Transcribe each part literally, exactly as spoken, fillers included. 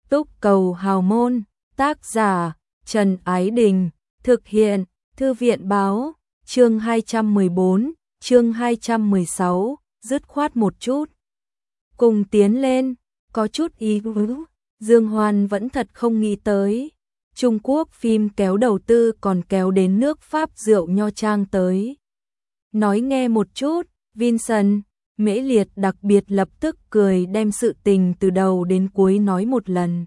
Túc Cầu Hào Môn, tác giả Trần Ái Đình, thực hiện Thư viện Báo, chương hai trăm mười bốn, chương hai trăm mười sáu, dứt khoát một chút. Cùng tiến lên, có chút ý vứ, Dương Hoan vẫn thật không nghĩ tới. Trung Quốc phim kéo đầu tư còn kéo đến nước Pháp rượu nho trang tới. Nói nghe một chút, Vincent, Mễ Liệt đặc biệt lập tức cười đem sự tình từ đầu đến cuối nói một lần.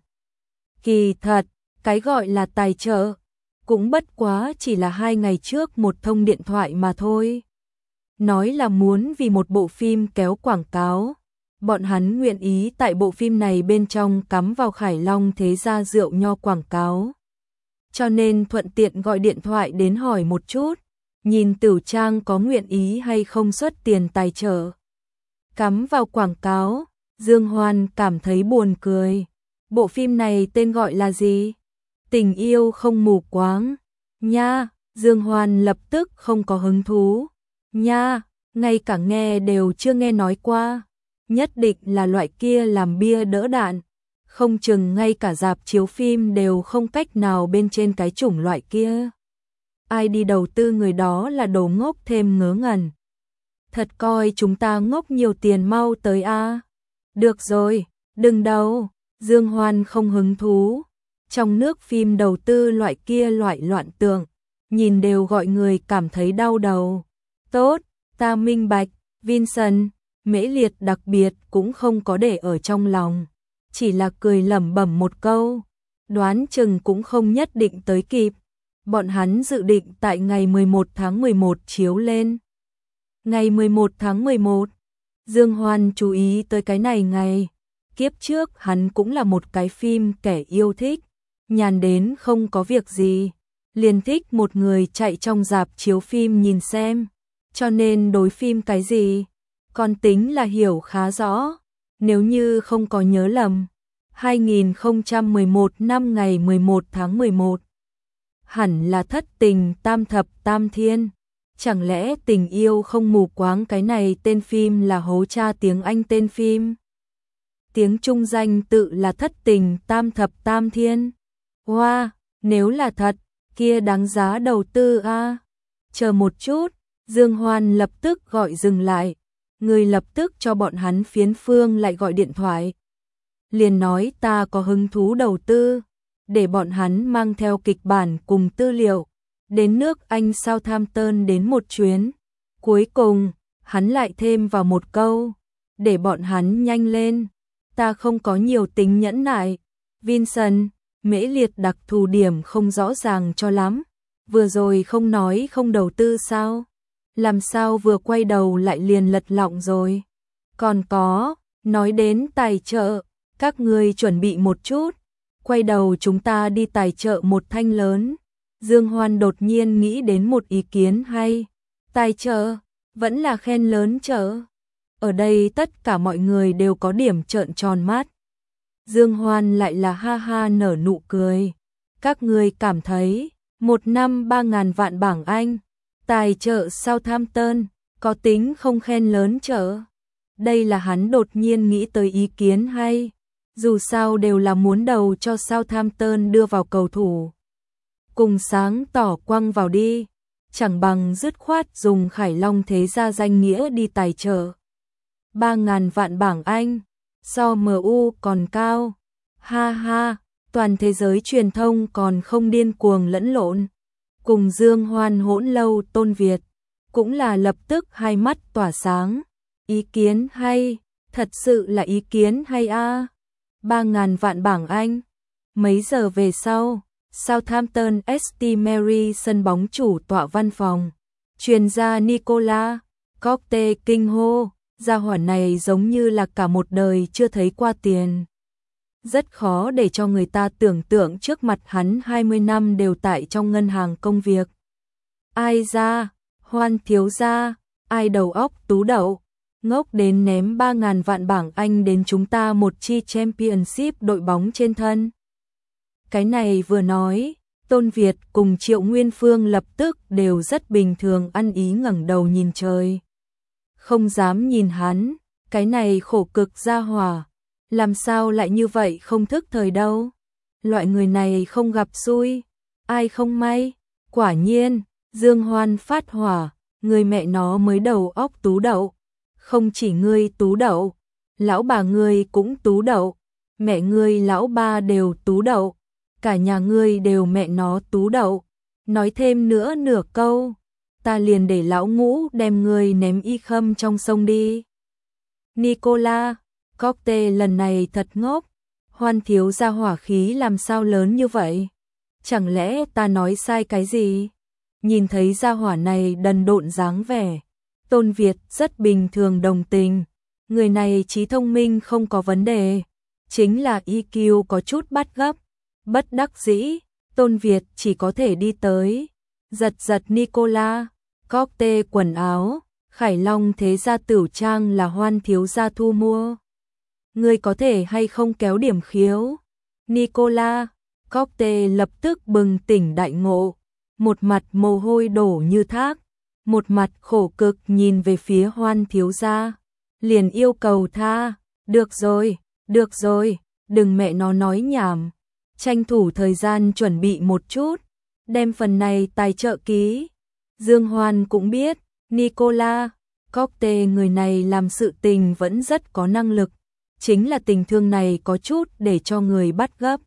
Kỳ thật, cái gọi là tài trợ, cũng bất quá chỉ là hai ngày trước một thông điện thoại mà thôi. Nói là muốn vì một bộ phim kéo quảng cáo, bọn hắn nguyện ý tại bộ phim này bên trong cắm vào Khải Long thế gia rượu nho quảng cáo. Cho nên thuận tiện gọi điện thoại đến hỏi một chút, nhìn Tửu Trang có nguyện ý hay không xuất tiền tài trợ. Cắm vào quảng cáo, Dương Hoan cảm thấy buồn cười. Bộ phim này tên gọi là gì? Tình yêu không mù quáng. Nha, Dương Hoan lập tức không có hứng thú. Nha, ngay cả nghe đều chưa nghe nói qua. Nhất định là loại kia làm bia đỡ đạn. Không chừng ngay cả rạp chiếu phim đều không cách nào bên trên cái chủng loại kia. Ai đi đầu tư người đó là đồ ngốc thêm ngớ ngẩn. Thật coi chúng ta ngốc nhiều tiền mau tới a. Được rồi, đừng đâu. Dương Hoan không hứng thú. Trong nước phim đầu tư loại kia loại loạn tượng, nhìn đều gọi người cảm thấy đau đầu. Tốt, ta minh bạch. Vincent, Mễ Liệt đặc biệt cũng không có để ở trong lòng, chỉ là cười lẩm bẩm một câu, đoán chừng cũng không nhất định tới kịp. Bọn hắn dự định tại ngày mười một tháng mười một chiếu lên. Ngày mười một tháng mười một, Dương Hoan chú ý tới cái này ngày. Kiếp trước hắn cũng là một cái phim kẻ yêu thích, nhàn đến không có việc gì, liền thích một người chạy trong rạp chiếu phim nhìn xem, cho nên đối phim cái gì, còn tính là hiểu khá rõ. Nếu như không có nhớ lầm, hai nghìn không trăm mười một năm ngày mười một tháng mười một, hẳn là Thất Tình Tam Thập Tam Thiên. Chẳng lẽ Tình yêu không mù quáng cái này tên phim là hố cha tiếng Anh tên phim? Tiếng Trung danh tự là Thất Tình Tam Thập Tam Thiên. Wow, nếu là thật, kia đáng giá đầu tư a. Chờ một chút, Dương Hoan lập tức gọi dừng lại. Người lập tức cho bọn hắn phiến phương lại gọi điện thoại. Liền nói ta có hứng thú đầu tư, để bọn hắn mang theo kịch bản cùng tư liệu, đến nước Anh Southampton đến một chuyến. Cuối cùng, hắn lại thêm vào một câu, để bọn hắn nhanh lên. Ta không có nhiều tính nhẫn nại. Vincent, Mễ Liệt đặc thù điểm không rõ ràng cho lắm. Vừa rồi không nói không đầu tư sao? Làm sao vừa quay đầu lại liền lật lọng rồi? Còn có, nói đến tài trợ, các ngươi chuẩn bị một chút. Quay đầu chúng ta đi tài trợ một thanh lớn. Dương Hoan đột nhiên nghĩ đến một ý kiến hay. Tài trợ, vẫn là khen lớn trợ. Ở đây tất cả mọi người đều có điểm trợn tròn mắt. Dương Hoan lại là ha ha nở nụ cười. Các ngươi cảm thấy, một năm ba ngàn vạn bảng Anh, tài trợ Southampton, có tính không khen lớn trợ? Đây là hắn đột nhiên nghĩ tới ý kiến hay. Dù sao đều là muốn đầu cho Southampton đưa vào cầu thủ. Cùng sáng tỏ quăng vào đi, chẳng bằng dứt khoát dùng Khải Long thế gia danh nghĩa đi tài trợ. Ba ngàn vạn bảng Anh, so em u còn cao. Ha ha, toàn thế giới truyền thông còn không điên cuồng lẫn lộn. Cùng Dương Hoan hỗn lâu Tôn Việt, cũng là lập tức hai mắt tỏa sáng. Ý kiến hay, thật sự là ý kiến hay a. Ba ngàn vạn bảng Anh. Mấy giờ về sau, Southampton ét tê Mary sân bóng chủ tọa văn phòng. Chuyên gia Nicola Cockte kinh hô. Gia hỏa này giống như là cả một đời chưa thấy qua tiền. Rất khó để cho người ta tưởng tượng trước mặt hắn hai mươi năm đều tại trong ngân hàng công việc. Ai ra, Hoan thiếu gia, ai đầu óc tú đậu, ngốc đến ném ba ngàn vạn bảng Anh đến chúng ta một chi Championship đội bóng trên thân. Cái này vừa nói, Tôn Việt cùng Triệu Nguyên Phương lập tức đều rất bình thường ăn ý ngẩng đầu nhìn trời. Không dám nhìn hắn, cái này khổ cực gia hỏa, Làm sao lại như vậy không thức thời đâu. Loại người này không gặp xui, ai không may. Quả nhiên, Dương Hoan phát hỏa, người mẹ nó mới đầu óc tú đậu. Không chỉ ngươi tú đậu, lão bà ngươi cũng tú đậu, mẹ ngươi lão ba đều tú đậu, cả nhà ngươi đều mẹ nó tú đậu. Nói thêm nữa nửa câu, ta liền để lão ngũ đem ngươi ném y khâm trong sông đi. Nicola, cocktail lần này thật ngốc, Hoan thiếu gia hỏa khí làm sao lớn như vậy? Chẳng lẽ ta nói sai cái gì? Nhìn thấy gia hỏa này đần độn dáng vẻ, Tôn Việt rất bình thường đồng tình, người này trí thông minh không có vấn đề, chính là i kiu có chút bắt gấp. Bất đắc dĩ, Tôn Việt chỉ có thể đi tới, giật giật Nicola, cocktail quần áo, Khải Long thế gia tửu trang là Hoan thiếu gia thu mua. Ngươi có thể hay không kéo điểm khiếu? Nicola, cocktail lập tức bừng tỉnh đại ngộ, một mặt mồ hôi đổ như thác, một mặt khổ cực nhìn về phía Hoan thiếu gia, liền yêu cầu tha, được rồi, được rồi, đừng mẹ nó nói nhảm, tranh thủ thời gian chuẩn bị một chút, đem phần này tài trợ ký. Dương Hoan cũng biết, Nicola, cocktail người này làm sự tình vẫn rất có năng lực, chính là tình thương này có chút để cho người bắt gấp.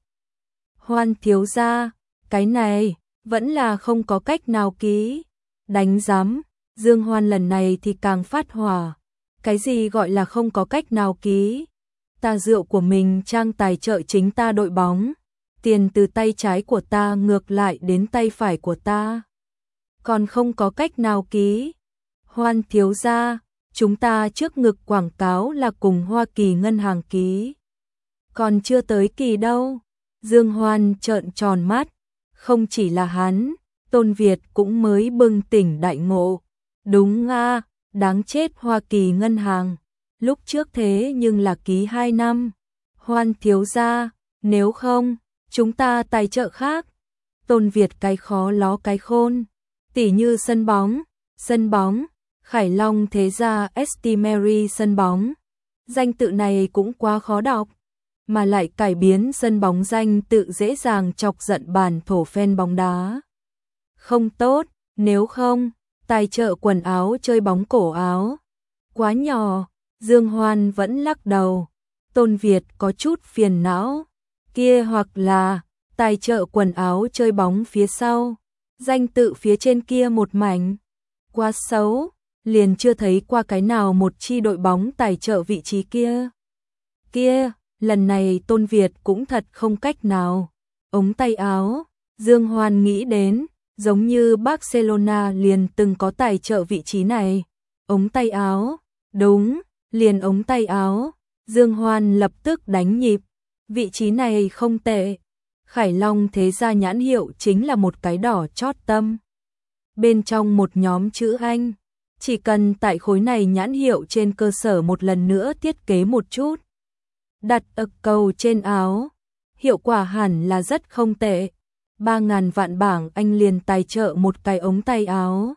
Hoan thiếu gia, cái này vẫn là không có cách nào ký. Đánh giám, Dương Hoan lần này thì càng phát hỏa. Cái gì gọi là không có cách nào ký? Ta rượu của mình trang tài trợ chính ta đội bóng, tiền từ tay trái của ta ngược lại đến tay phải của ta, còn không có cách nào ký. Hoan thiếu gia, chúng ta trước ngực quảng cáo là cùng Hoa Kỳ ngân hàng ký, còn chưa tới kỳ đâu. Dương Hoan trợn tròn mắt, không chỉ là hắn, Tôn Việt cũng mới bừng tỉnh đại ngộ. Đúng a, đáng chết, Hoa Kỳ ngân hàng, lúc trước thế nhưng là ký hai năm. Hoan thiếu gia, nếu không, chúng ta tài trợ khác. Tôn Việt cái khó ló cái khôn, tỉ như sân bóng, sân bóng, Khải Long thế gia St Mary sân bóng. Danh tự này cũng quá khó đọc, mà lại cải biến sân bóng danh tự dễ dàng chọc giận bản thổ fan bóng đá. Không tốt, nếu không, tài trợ quần áo chơi bóng cổ áo. Quá nhỏ, Dương Hoan vẫn lắc đầu. Tôn Việt có chút phiền não. Kia hoặc là, tài trợ quần áo chơi bóng phía sau, danh tự phía trên kia một mảnh. Quá xấu, liền chưa thấy qua cái nào một chi đội bóng tài trợ vị trí kia. Kia, lần này Tôn Việt cũng thật không cách nào. Ống tay áo, Dương Hoan nghĩ đến, giống như Barcelona liền từng có tài trợ vị trí này. Ống tay áo, đúng, liền ống tay áo. Dương Hoan lập tức đánh nhịp, vị trí này không tệ. Khải Long thế gia nhãn hiệu chính là một cái đỏ chót tâm, bên trong một nhóm chữ Anh. Chỉ cần tại khối này nhãn hiệu trên cơ sở một lần nữa thiết kế một chút, đặt ực cầu trên áo, hiệu quả hẳn là rất không tệ. Ba ngàn vạn bảng Anh liền tài trợ một cái ống tay áo.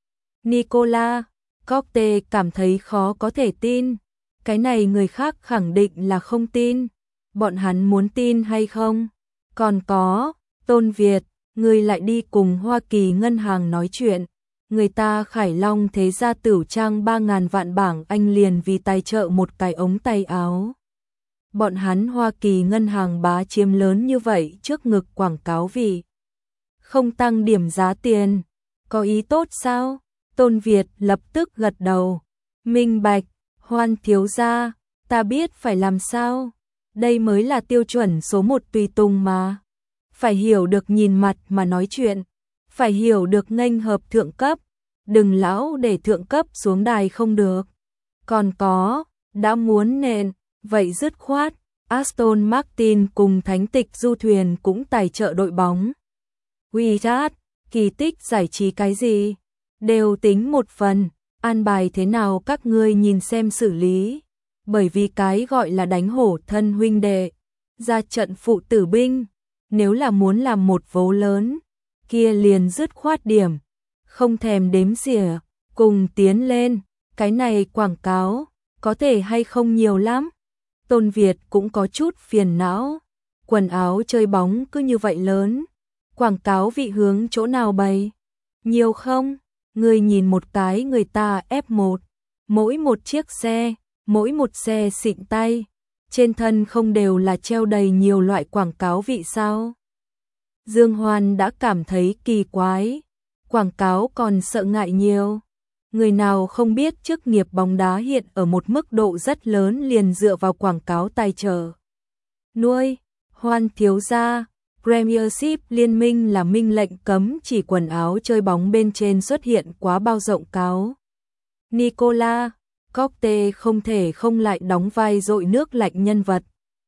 Nicola, cocktail cảm thấy khó có thể tin. Cái này người khác khẳng định là không tin. Bọn hắn muốn tin hay không? Còn có, Tôn Việt, người lại đi cùng Hoa Kỳ ngân hàng nói chuyện. Người ta Khải Long thế gia tửu trang ba ngàn vạn bảng Anh liền vì tài trợ một cái ống tay áo. Bọn hắn Hoa Kỳ ngân hàng bá chiếm lớn như vậy trước ngực quảng cáo vì không tăng điểm giá tiền, có ý tốt sao? Tôn Việt lập tức gật đầu, minh bạch. Hoan thiếu gia, ta biết phải làm sao, đây mới là tiêu chuẩn số một tùy tùng mà. Phải hiểu được nhìn mặt mà nói chuyện, phải hiểu được nghênh hợp thượng cấp, đừng lão để thượng cấp xuống đài không được. Còn có, đã muốn nện, vậy dứt khoát, Aston Martin cùng Thánh Tịch Du Thuyền cũng tài trợ đội bóng. WeChat, kỳ tích giải trí cái gì, đều tính một phần, an bài thế nào các ngươi nhìn xem xử lý. Bởi vì cái gọi là đánh hổ thân huynh đệ, ra trận phụ tử binh, nếu là muốn làm một vố lớn, kia liền dứt khoát điểm, không thèm đếm xỉa, cùng tiến lên. Cái này quảng cáo, có thể hay không nhiều lắm. Tôn Việt cũng có chút phiền não. Quần áo chơi bóng cứ như vậy lớn. Quảng cáo vị hướng chỗ nào bày? Nhiều không? Người nhìn một cái người ta ép một. Mỗi một chiếc xe, mỗi một xe xịn tay. Trên thân không đều là treo đầy nhiều loại quảng cáo vị sao? Dương Hoan đã cảm thấy kỳ quái. Quảng cáo còn sợ ngại nhiều. Người nào không biết chức nghiệp bóng đá hiện ở một mức độ rất lớn liền dựa vào quảng cáo tài trợ. Nuôi, Hoan thiếu gia, Premiership liên minh là minh lệnh cấm chỉ quần áo chơi bóng bên trên xuất hiện quá bao rộng cáo. Nicolas, Cockte không thể không lại đóng vai dội nước lạnh nhân vật.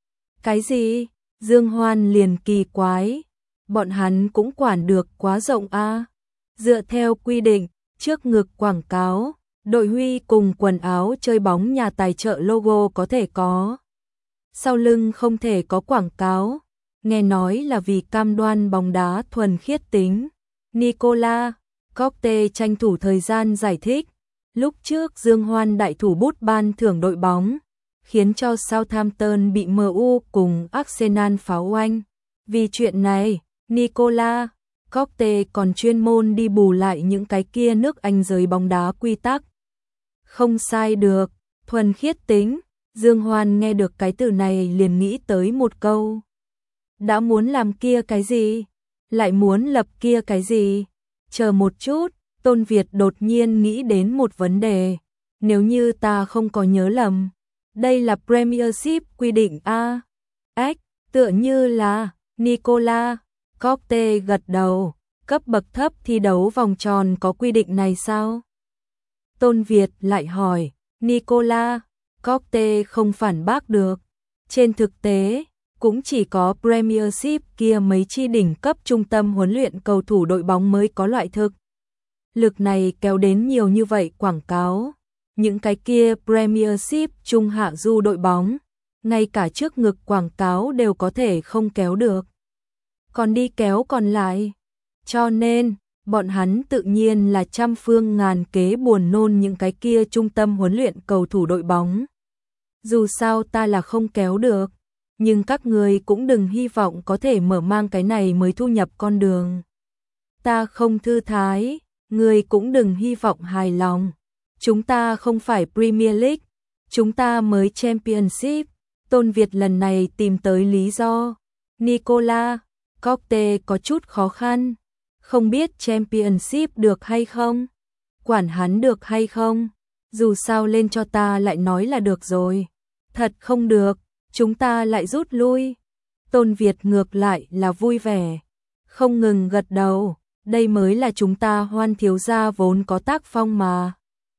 Cái gì? Dương Hoan liền kỳ quái. Bọn hắn cũng quản được quá rộng a. À? Dựa theo quy định, trước ngực quảng cáo, đội huy cùng quần áo chơi bóng nhà tài trợ logo có thể có. Sau lưng không thể có quảng cáo. Nghe nói là vì cam đoan bóng đá thuần khiết tính. Nicolas, Cockte tranh thủ thời gian giải thích. Lúc trước Dương Hoan đại thủ bút ban thưởng đội bóng, khiến cho Southampton bị em u cùng Arsenal pháo oanh. Vì chuyện này, Nicolas, Cockte còn chuyên môn đi bù lại những cái kia nước Anh giới bóng đá quy tắc. Không sai được, thuần khiết tính. Dương Hoan nghe được cái từ này liền nghĩ tới một câu. Đã muốn làm kia cái gì? Lại muốn lập kia cái gì? Chờ một chút, Tôn Việt đột nhiên nghĩ đến một vấn đề. Nếu như ta không có nhớ lầm, đây là Premiership quy định a. Ách, tựa như là Nicolas, Cockte gật đầu, cấp bậc thấp thi đấu vòng tròn có quy định này sao? Tôn Việt lại hỏi, Nicolas, Cockte không phản bác được. Trên thực tế, cũng chỉ có Premiership kia mấy chi đỉnh cấp trung tâm huấn luyện cầu thủ đội bóng mới có loại thực lực này kéo đến nhiều như vậy quảng cáo. Những cái kia Premiership trung hạ du đội bóng, ngay cả trước ngực quảng cáo đều có thể không kéo được. Còn đi kéo còn lại. Cho nên, bọn hắn tự nhiên là trăm phương ngàn kế buồn nôn những cái kia trung tâm huấn luyện cầu thủ đội bóng. Dù sao ta là không kéo được, nhưng các người cũng đừng hy vọng có thể mở mang cái này mới thu nhập con đường. Ta không thư thái, người cũng đừng hy vọng hài lòng. Chúng ta không phải Premier League, chúng ta mới Championship. Tôn Việt lần này tìm tới lý do. Nicolas, Cockte có chút khó khăn. Không biết Championship được hay không? Quản hắn được hay không? Dù sao lên cho ta lại nói là được rồi. Thật không được, chúng ta lại rút lui. Tôn Việt ngược lại là vui vẻ. Không ngừng gật đầu. Đây mới là chúng ta Hoan thiếu gia vốn có tác phong mà.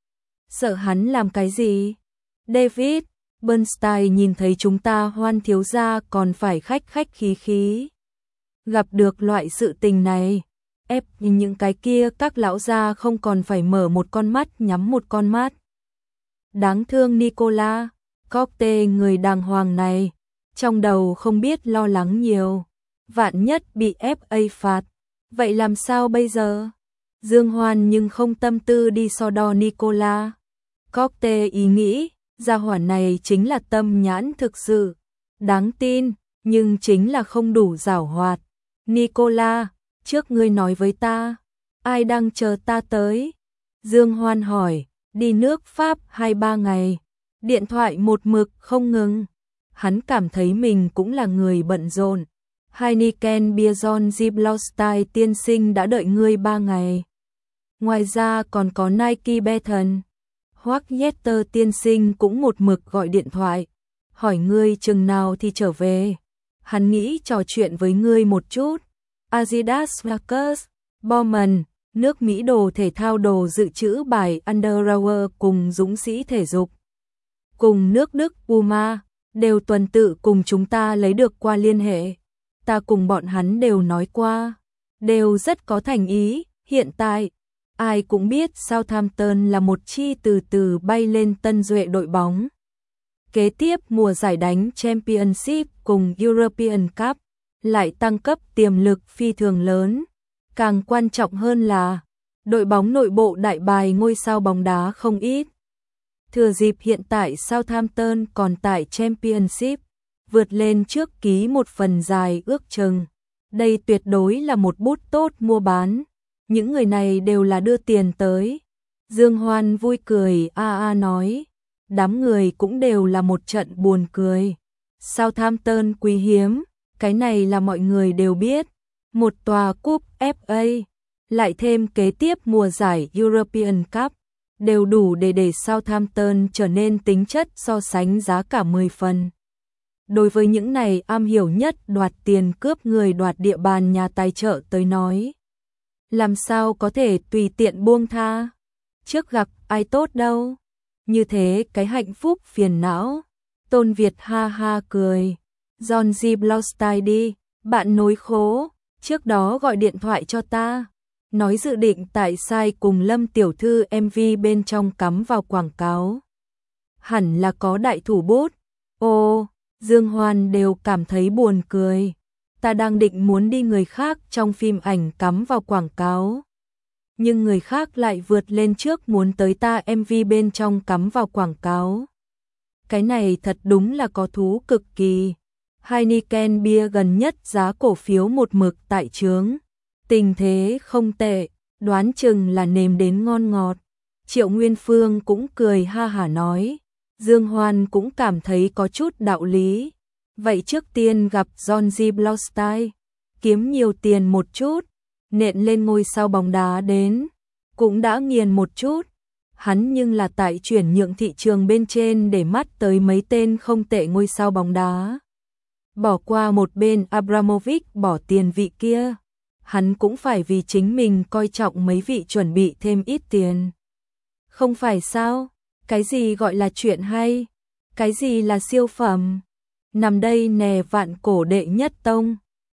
Sợ hắn làm cái gì? David, Bernstein nhìn thấy chúng ta Hoan thiếu gia còn phải khách khách khí khí. Gặp được loại sự tình này, ép những cái kia các lão gia không còn phải mở một con mắt nhắm một con mắt. Đáng thương Nicolas, Cockte người đàng hoàng này, trong đầu không biết lo lắng nhiều. Vạn nhất bị ép a phạt, vậy làm sao bây giờ? Dương Hoan nhưng không tâm tư đi so đo Nicolas. Cockte ý nghĩ, gia hỏa này chính là tâm nhãn thực sự, đáng tin, nhưng chính là không đủ giảo hoạt. Nicolas, trước ngươi nói với ta, ai đang chờ ta tới? Dương Hoan hỏi, đi nước Pháp hai ba ngày, điện thoại một mực không ngừng. Hắn cảm thấy mình cũng là người bận rộn. Heineken Bierzon Ziblostein tiên sinh đã đợi ngươi ba ngày. Ngoài ra còn có Nike Beton. Hoắc Yetter tiên sinh cũng một mực gọi điện thoại, hỏi ngươi chừng nào thì trở về. Hắn nghĩ trò chuyện với ngươi một chút. Adidas Lakers, Bowman, nước Mỹ đồ thể thao đồ dự trữ bài Under Armour cùng dũng sĩ thể dục. Cùng nước Đức Puma, đều tuần tự cùng chúng ta lấy được qua liên hệ. Ta cùng bọn hắn đều nói qua, đều rất có thành ý. Hiện tại, ai cũng biết Southampton là một chi từ từ bay lên tân duệ đội bóng. Kế tiếp mùa giải đánh Championship cùng European Cup, lại tăng cấp tiềm lực phi thường lớn. Càng quan trọng hơn là, đội bóng nội bộ đại bài ngôi sao bóng đá không ít. Thừa dịp hiện tại Southampton còn tại Championship, vượt lên trước ký một phần dài ước chừng. Đây tuyệt đối là một bút tốt mua bán. Những người này đều là đưa tiền tới. Dương Hoan vui cười a a nói. Đám người cũng đều là một trận buồn cười. Southampton quý hiếm, cái này là mọi người đều biết. Một tòa cúp ép a, lại thêm kế tiếp mùa giải European Cup, đều đủ để để Southampton trở nên tính chất so sánh giá cả mười phần. Đối với những này am hiểu nhất đoạt tiền cướp người đoạt địa bàn nhà tài trợ tới nói, làm sao có thể tùy tiện buông tha, trước gặp ai tốt đâu, như thế cái hạnh phúc phiền não. Tôn Việt ha ha cười, John Ziblaustein đi, bạn nối khố, trước đó gọi điện thoại cho ta, nói dự định tại sai cùng Lâm tiểu thư em vê bên trong cắm vào quảng cáo. Hẳn là có đại thủ bút. Ô, Dương Hoan đều cảm thấy buồn cười. Ta đang định muốn đi người khác trong phim ảnh cắm vào quảng cáo. Nhưng người khác lại vượt lên trước muốn tới ta em vê bên trong cắm vào quảng cáo. Cái này thật đúng là có thú cực kỳ. Heineken Beer gần nhất giá cổ phiếu một mực tại chướng. Tình thế không tệ, đoán chừng là nếm đến ngon ngọt. Triệu Nguyên Phương cũng cười ha hả nói. Dương Hoan cũng cảm thấy có chút đạo lý. Vậy trước tiên gặp John Ziblaustein, kiếm nhiều tiền một chút, nện lên ngôi sao bóng đá đến, cũng đã nghiền một chút. Hắn nhưng là tại chuyển nhượng thị trường bên trên để mắt tới mấy tên không tệ ngôi sao bóng đá. Bỏ qua một bên Abramovich bỏ tiền vị kia, hắn cũng phải vì chính mình coi trọng mấy vị chuẩn bị thêm ít tiền. Không phải sao? Cái gì gọi là chuyện hay? Cái gì là siêu phẩm? Nằm đây nè vạn cổ đệ nhất tông.